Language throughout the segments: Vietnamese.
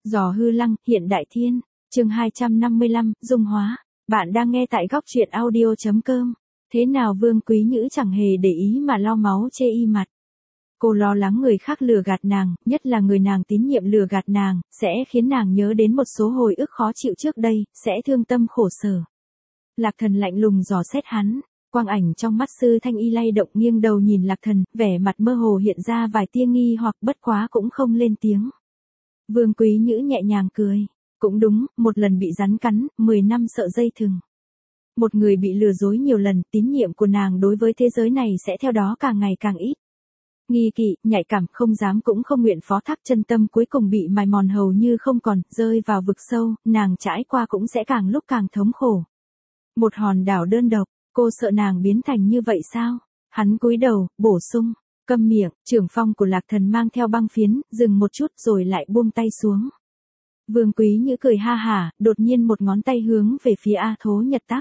Giò hư lăng, hiện đại thiên. Chương 255, dung hóa. Bạn đang nghe tại góc truyện audio.com. Thế nào Vương Quý Nhữ chẳng hề để ý mà lau máu chê y mặt. Cô lo lắng người khác lừa gạt nàng, nhất là người nàng tín nhiệm lừa gạt nàng, sẽ khiến nàng nhớ đến một số hồi ức khó chịu trước đây, sẽ thương tâm khổ sở. Lạc Thần lạnh lùng dò xét hắn, quang ảnh trong mắt Sư Thanh Y lay động, nghiêng đầu nhìn Lạc Thần, vẻ mặt mơ hồ hiện ra vài tia nghi hoặc, bất quá cũng không lên tiếng. Vương Quý Nhữ nhẹ nhàng cười. Cũng đúng, một lần bị rắn cắn, 10 năm sợ dây thừng. Một người bị lừa dối nhiều lần, tín nhiệm của nàng đối với thế giới này sẽ theo đó càng ngày càng ít. Nghi kỵ, nhạy cảm, không dám cũng không nguyện phó thác, chân tâm cuối cùng bị mài mòn hầu như không còn, rơi vào vực sâu, nàng trải qua cũng sẽ càng lúc càng thống khổ. Một hòn đảo đơn độc, cô sợ nàng biến thành như vậy sao? Hắn cúi đầu, bổ sung, câm miệng. Trưởng phong của Lạc Thần mang theo băng phiến, dừng một chút rồi lại buông tay xuống. Vương Quý Nhữ cười ha hả, đột nhiên một ngón tay hướng về phía A Thố Nhật Tắc.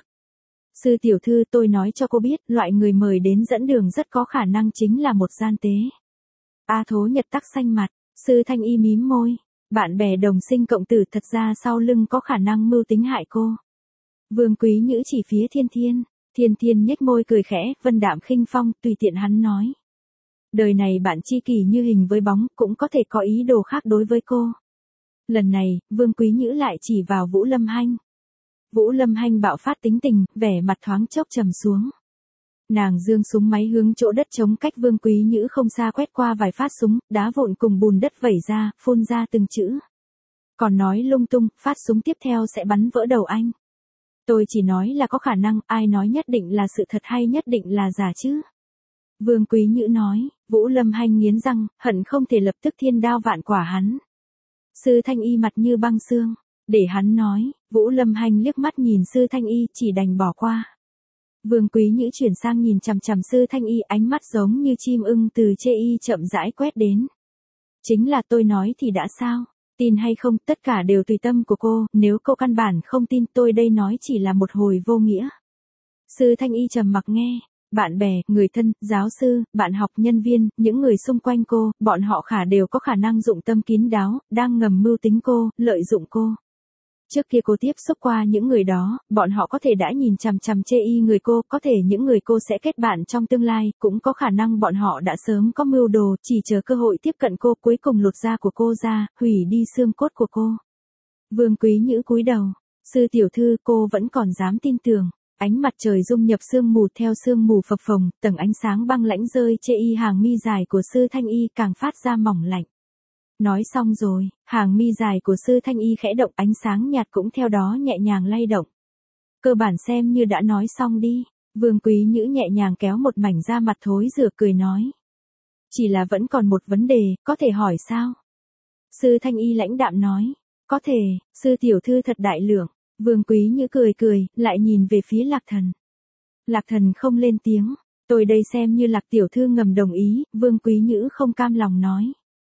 Sư tiểu thư, tôi nói cho cô biết, loại người mời đến dẫn đường rất có khả năng chính là một gian tế. A Thố Nhật Tắc xanh mặt, Sư Thanh Y mím môi. Bạn bè đồng sinh cộng tử thật ra sau lưng có khả năng mưu tính hại cô. Vương Quý Nhữ chỉ phía Thiên Thiên. Thiên Thiên nhếch môi cười khẽ, vân đạm khinh phong, tùy tiện hắn nói. Đời này bạn tri kỷ như hình với bóng, cũng có thể có ý đồ khác đối với cô. Lần này, Vương Quý Nhữ lại chỉ vào Vũ Lâm Hanh. Vũ Lâm Hanh bạo phát tính tình, vẻ mặt thoáng chốc trầm xuống. Nàng giương súng máy hướng chỗ đất trống cách Vương Quý Nhữ không xa quét qua vài phát súng, đá vụn cùng bùn đất vẩy ra, phun ra từng chữ. Còn nói lung tung, phát súng tiếp theo sẽ bắn vỡ đầu anh. Tôi chỉ nói là có khả năng, ai nói nhất định là sự thật hay nhất định là giả chứ? Vương Quý Nhữ nói. Vũ Lâm Hanh nghiến răng, hận không thể lập tức thiên đao vạn quả hắn. Sư Thanh Y mặt như băng xương. Để hắn nói. Vũ Lâm Hanh liếc mắt nhìn Sư Thanh Y, chỉ đành bỏ qua. Vương Quý Nhữ chuyển sang nhìn chằm chằm Sư Thanh Y, ánh mắt giống như chim ưng từ chê y chậm rãi quét đến. Chính là tôi nói thì đã sao? Tin hay không, tất cả đều tùy tâm của cô, nếu cô căn bản không tin, tôi đây nói chỉ là một hồi vô nghĩa. Sư Thanh Y trầm mặc nghe. Bạn bè, người thân, giáo sư, bạn học, nhân viên, những người xung quanh cô, bọn họ đều có khả năng dụng tâm kín đáo, đang ngầm mưu tính cô, lợi dụng cô. Trước kia cô tiếp xúc qua những người đó, bọn họ có thể đã nhìn chằm chằm chê y người cô, có thể những người cô sẽ kết bạn trong tương lai, cũng có khả năng bọn họ đã sớm có mưu đồ, chỉ chờ cơ hội tiếp cận cô, cuối cùng lột da của cô ra, hủy đi xương cốt của cô. Vương Quý Nhữ cúi đầu. Sư tiểu thư, cô vẫn còn dám tin tưởng. Ánh mặt trời dung nhập sương mù, theo sương mù phập phồng, tầng ánh sáng băng lãnh rơi chê y hàng mi dài của Sư Thanh Y càng phát ra mỏng lạnh. Nói xong rồi, hàng mi dài của Sư Thanh Y khẽ động, ánh sáng nhạt cũng theo đó nhẹ nhàng lay động. Cơ bản xem như đã nói xong đi. Vương Quý Nhữ nhẹ nhàng kéo một mảnh da mặt thối rửa, cười nói. Chỉ là vẫn còn một vấn đề, có thể hỏi sao? Sư Thanh Y lãnh đạm nói. Có thể, sư tiểu thư thật đại lượng. Vương Quý Nhữ cười cười, lại nhìn về phía Lạc Thần. Lạc Thần không lên tiếng. Tôi đây xem như Lạc tiểu thư ngầm đồng ý, Vương Quý Nhữ không cam lòng nói.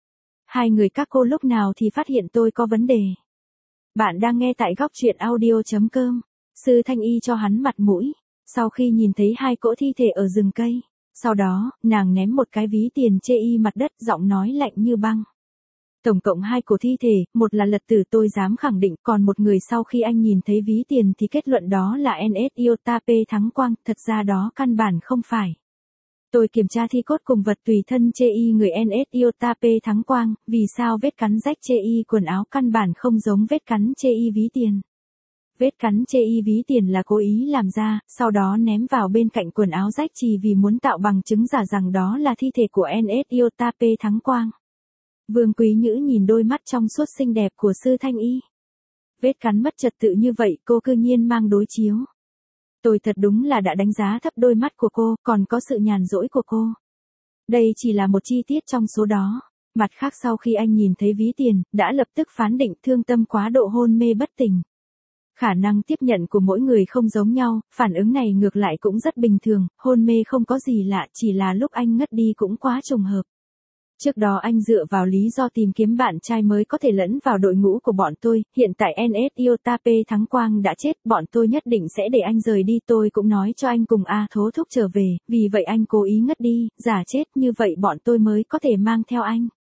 Hai người các cô lúc nào thì phát hiện tôi có vấn đề? Bạn đang nghe tại góc truyện audio.com. Sư Thanh Y cho hắn mặt mũi. Sau khi nhìn thấy hai cỗ thi thể ở rừng cây. Sau đó, nàng ném một cái ví tiền chê y mặt đất, giọng nói lạnh như băng. Tổng cộng 2 cổ thi thể, một là Lật Tử, tôi dám khẳng định, còn một người sau khi anh nhìn thấy ví tiền thì kết luận đó là NS Iota P Thắng Quang, thật ra đó căn bản không phải. Tôi kiểm tra thi cốt cùng vật tùy thân chê y người NS Iota P Thắng Quang, vì sao vết cắn rách chê y quần áo căn bản không giống vết cắn chê y ví tiền. Vết cắn chê y ví tiền là cố ý làm ra, sau đó ném vào bên cạnh quần áo rách chỉ vì muốn tạo bằng chứng giả rằng đó là thi thể của NS Iota P Thắng Quang. Vương Quý Nhữ nhìn đôi mắt trong suốt xinh đẹp của Sư Thanh Y. Vết cắn mất trật tự như vậy, cô cư nhiên mang đối chiếu. Tôi thật đúng là đã đánh giá thấp đôi mắt của cô, còn có sự nhàn rỗi của cô. Đây chỉ là một chi tiết trong số đó. Mặt khác, sau khi anh nhìn thấy ví tiền, đã lập tức phán định thương tâm quá độ hôn mê bất tỉnh. Khả năng tiếp nhận của mỗi người không giống nhau, phản ứng này ngược lại cũng rất bình thường, hôn mê không có gì lạ, chỉ là lúc anh ngất đi cũng quá trùng hợp. Trước đó anh dựa vào lý do tìm kiếm bạn trai mới có thể lẫn vào đội ngũ của bọn tôi, hiện tại NS Iota P Thắng Quang đã chết, bọn tôi nhất định sẽ để anh rời đi, tôi cũng nói cho anh cùng A Thố Thúc trở về, vì vậy anh cố ý ngất đi, giả chết, như vậy bọn tôi mới có thể mang theo anh.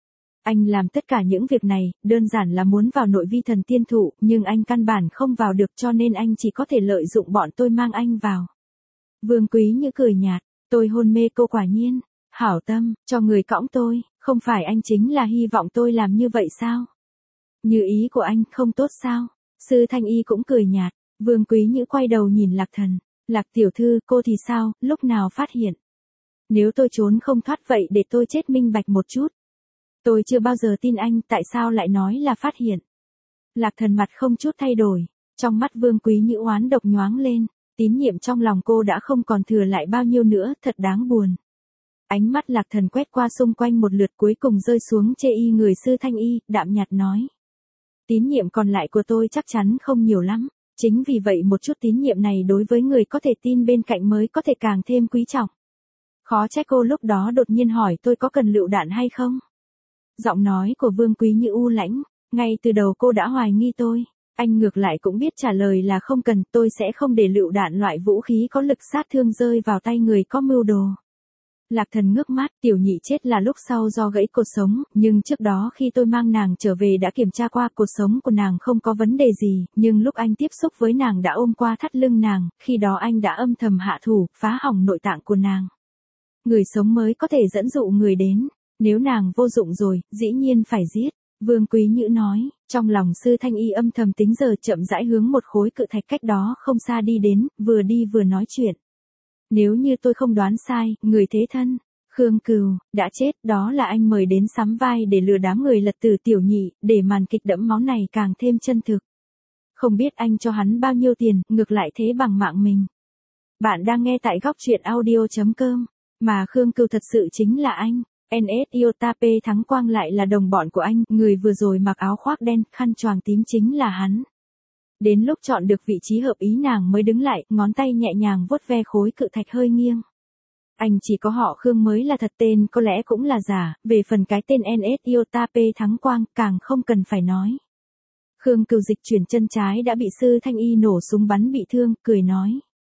Anh làm tất cả những việc này, đơn giản là muốn vào nội vi thần tiên thụ, nhưng anh căn bản không vào được cho nên anh chỉ có thể lợi dụng bọn tôi mang anh vào. Vương Quý Nhữ cười nhạt, tôi hôn mê cô quả nhiên. Hảo tâm, cho người cõng tôi, không phải anh chính là hy vọng tôi làm như vậy sao? Như ý của anh không tốt sao? Sư Thanh Y cũng cười nhạt, Vương Quý Nhữ quay đầu nhìn Lạc Thần. Lạc tiểu thư, cô thì sao, lúc nào phát hiện? Nếu tôi trốn không thoát vậy để tôi chết minh bạch một chút. Tôi chưa bao giờ tin anh, tại sao lại nói là phát hiện? Lạc Thần mặt không chút thay đổi, trong mắt Vương Quý Nhữ oán độc nhoáng lên, tín nhiệm trong lòng cô đã không còn thừa lại bao nhiêu nữa, thật đáng buồn. Ánh mắt Lạc Thần quét qua xung quanh một lượt cuối cùng rơi xuống chê y người Sư Thanh Y, đạm nhạt nói. Tín nhiệm còn lại của tôi chắc chắn không nhiều lắm, chính vì vậy một chút tín nhiệm này đối với người có thể tin bên cạnh mới có thể càng thêm quý trọng. Khó trách cô lúc đó đột nhiên hỏi tôi có cần lựu đạn hay không? Giọng nói của Vương Quý Như u lãnh, ngay từ đầu cô đã hoài nghi tôi. Anh ngược lại cũng biết trả lời là không cần, tôi sẽ không để lựu đạn loại vũ khí có lực sát thương rơi vào tay người có mưu đồ. Lạc Thần ngước mắt, tiểu nhị chết là lúc sau do gãy cột sống, nhưng trước đó khi tôi mang nàng trở về đã kiểm tra qua cột sống của nàng không có vấn đề gì, nhưng lúc anh tiếp xúc với nàng đã ôm qua thắt lưng nàng, khi đó anh đã âm thầm hạ thủ, phá hỏng nội tạng của nàng. Người sống mới có thể dẫn dụ người đến, nếu nàng vô dụng rồi, dĩ nhiên phải giết. Vương Quý Nhữ nói, trong lòng Sư Thanh Y âm thầm tính giờ chậm rãi hướng một khối cự thạch cách đó không xa đi đến, vừa đi vừa nói chuyện. Nếu như tôi không đoán sai, người thế thân, Khương Cừu, đã chết, đó là anh mời đến sắm vai để lừa đám người lật tử tiểu nhị, để màn kịch đẫm máu này càng thêm chân thực. Không biết anh cho hắn bao nhiêu tiền, ngược lại thế bằng mạng mình. Bạn đang nghe tại góc truyện audio.com, mà Khương Cừu thật sự chính là anh. NS Iota P Thắng Quang lại là đồng bọn của anh, người vừa rồi mặc áo khoác đen, khăn choàng tím chính là hắn. Đến lúc chọn được vị trí hợp ý nàng mới đứng lại, ngón tay nhẹ nhàng vuốt ve khối cự thạch hơi nghiêng. Anh chỉ có họ Khương mới là thật, tên có lẽ cũng là giả, về phần cái tên NS Iota P Thắng Quang, càng không cần phải nói. Khương Cừu dịch chuyển chân trái đã bị Sư Thanh Y nổ súng bắn bị thương, cười nói.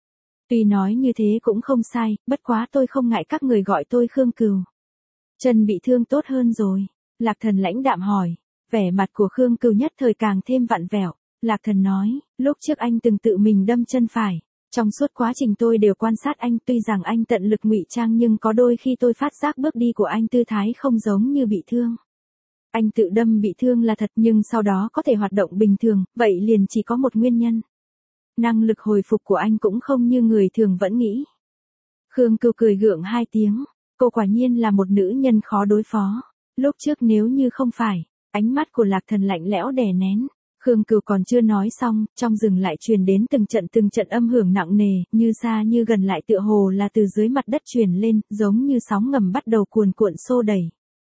Tuy nói như thế cũng không sai, bất quá tôi không ngại các người gọi tôi Khương Cừu. Chân bị thương tốt hơn rồi. Lạc Thần lãnh đạm hỏi. Vẻ mặt của Khương Cừu nhất thời càng thêm vặn vẹo. Lạc Thần nói, lúc trước anh từng tự mình đâm chân phải. Trong suốt quá trình tôi đều quan sát anh, tuy rằng anh tận lực ngụy trang nhưng có đôi khi tôi phát giác bước đi của anh tư thái không giống như bị thương. Anh tự đâm bị thương là thật nhưng sau đó có thể hoạt động bình thường, vậy liền chỉ có một nguyên nhân. Năng lực hồi phục của anh cũng không như người thường vẫn nghĩ. Khương Cừu cười gượng hai tiếng. Cô quả nhiên là một nữ nhân khó đối phó. Lúc trước nếu như không phải, ánh mắt của Lạc Thần lạnh lẽo đè nén. Khương Cừu còn chưa nói xong, trong rừng lại truyền đến từng trận âm hưởng nặng nề, như xa như gần lại tựa hồ là từ dưới mặt đất truyền lên, giống như sóng ngầm bắt đầu cuồn cuộn xô đẩy.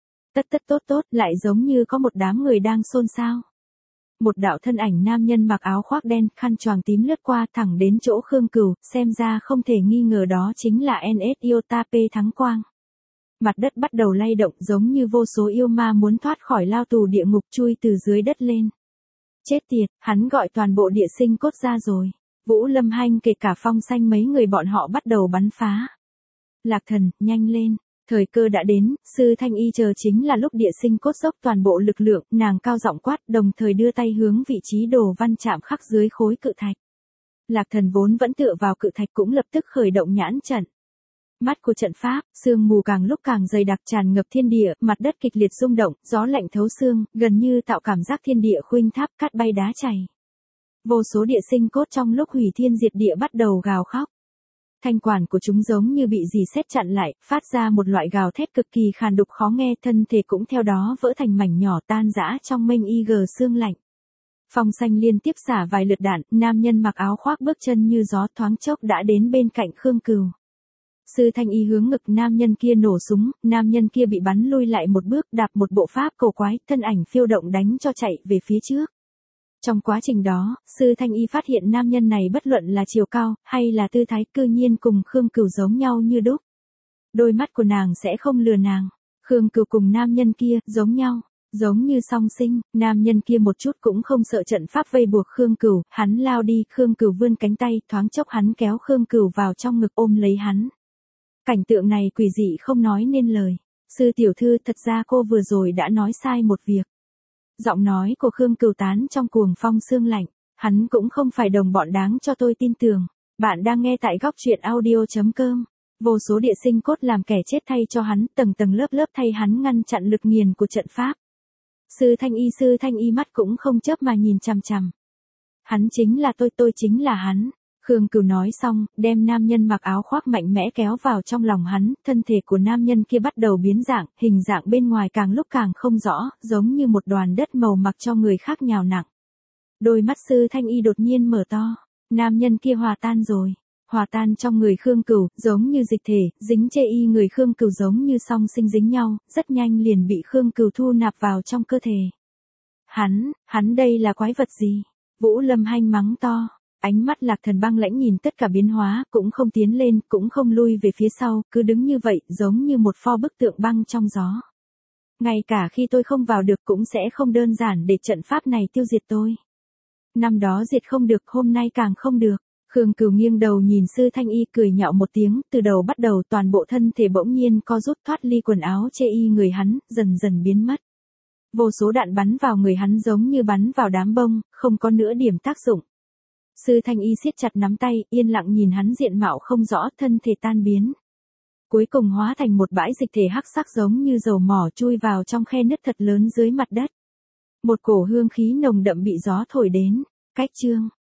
Tốt, lại giống như có một đám người đang xôn xao. Một đạo thân ảnh nam nhân mặc áo khoác đen, khăn choàng tím lướt qua thẳng đến chỗ Khương Cừu, xem ra không thể nghi ngờ đó chính là NS Iota P Thắng Quang. Mặt đất bắt đầu lay động giống như vô số yêu ma muốn thoát khỏi lao tù địa ngục chui từ dưới đất lên. Chết tiệt, hắn gọi toàn bộ địa sinh cốt ra rồi. Vũ Lâm Hanh kể cả Phong Xanh mấy người bọn họ bắt đầu bắn phá. Lạc Thần, nhanh lên. Thời cơ đã đến, Sư Thanh Y chờ chính là lúc địa sinh cốt dốc toàn bộ lực lượng, nàng cao giọng quát đồng thời đưa tay hướng vị trí đồ văn chạm khắc dưới khối cự thạch. Lạc Thần vốn vẫn tựa vào cự thạch cũng lập tức khởi động nhãn trận. Mắt của trận pháp, sương mù càng lúc càng dày đặc tràn ngập thiên địa, mặt đất kịch liệt rung động, gió lạnh thấu xương, gần như tạo cảm giác thiên địa khuynh tháp, cát bay đá chảy. Vô số địa sinh cốt trong lúc hủy thiên diệt địa bắt đầu gào khóc. Thanh quản của chúng giống như bị dì xét chặn lại, phát ra một loại gào thét cực kỳ khàn đục khó nghe, thân thể cũng theo đó vỡ thành mảnh nhỏ tan rã trong mênh xương lạnh. Phong Xanh liên tiếp xả vài lượt đạn, nam nhân mặc áo khoác bước chân như gió thoáng chốc đã đến bên cạnh Khương Cừu. Sư Thanh Y hướng ngực nam nhân kia nổ súng, nam nhân kia bị bắn lui lại một bước, đạp một bộ pháp cổ quái, thân ảnh phiêu động đánh cho chạy về phía trước. Trong quá trình đó, Sư Thanh Y phát hiện nam nhân này bất luận là chiều cao, hay là tư thái cư nhiên cùng Khương Cừu giống nhau như đúc. Đôi mắt của nàng sẽ không lừa nàng. Khương Cừu cùng nam nhân kia, giống nhau, giống như song sinh, nam nhân kia một chút cũng không sợ trận pháp vây buộc Khương Cừu, hắn lao đi, Khương Cừu vươn cánh tay, thoáng chốc hắn kéo Khương Cừu vào trong ngực ôm lấy hắn. Cảnh tượng này quỷ dị không nói nên lời. Sư tiểu thư, thật ra cô vừa rồi đã nói sai một việc. Giọng nói của Khương Cửu tán trong cuồng phong sương lạnh. Hắn cũng không phải đồng bọn đáng cho tôi tin tưởng. Bạn đang nghe tại góc truyện audio.com. Vô số địa sinh cốt làm kẻ chết thay cho hắn, tầng tầng lớp lớp thay hắn ngăn chặn lực nghiền của trận pháp. Sư Thanh Y mắt cũng không chớp mà nhìn chằm chằm. Hắn chính là tôi chính là hắn. Khương Cửu nói xong, đem nam nhân mặc áo khoác mạnh mẽ kéo vào trong lòng hắn, thân thể của nam nhân kia bắt đầu biến dạng, hình dạng bên ngoài càng lúc càng không rõ, giống như một đoàn đất màu mặc cho người khác nhào nặng. Đôi mắt Sư Thanh Y đột nhiên mở to, nam nhân kia hòa tan rồi, hòa tan trong người Khương Cửu, giống như dịch thể, dính chê y người Khương Cửu giống như song sinh dính nhau, rất nhanh liền bị Khương Cửu thu nạp vào trong cơ thể. Hắn đây là quái vật gì? Vũ Lâm Hanh mắng to. Ánh mắt Lạc Thần băng lãnh nhìn tất cả biến hóa, cũng không tiến lên, cũng không lui về phía sau, cứ đứng như vậy, giống như một pho bức tượng băng trong gió. Ngay cả khi tôi không vào được cũng sẽ không đơn giản để trận pháp này tiêu diệt tôi. Năm đó diệt không được, hôm nay càng không được. Khương Cửu nghiêng đầu nhìn Sư Thanh Y cười nhạo một tiếng, từ đầu bắt đầu toàn bộ thân thể bỗng nhiên co rút thoát ly quần áo chê y người hắn, dần dần biến mất. Vô số đạn bắn vào người hắn giống như bắn vào đám bông, không có nữa điểm tác dụng. Sư Thanh Y siết chặt nắm tay, yên lặng nhìn hắn diện mạo không rõ, thân thể tan biến. Cuối cùng hóa thành một bãi dịch thể hắc sắc giống như dầu mỏ chui vào trong khe nứt thật lớn dưới mặt đất. Một cổ hương khí nồng đậm bị gió thổi đến. Cách chương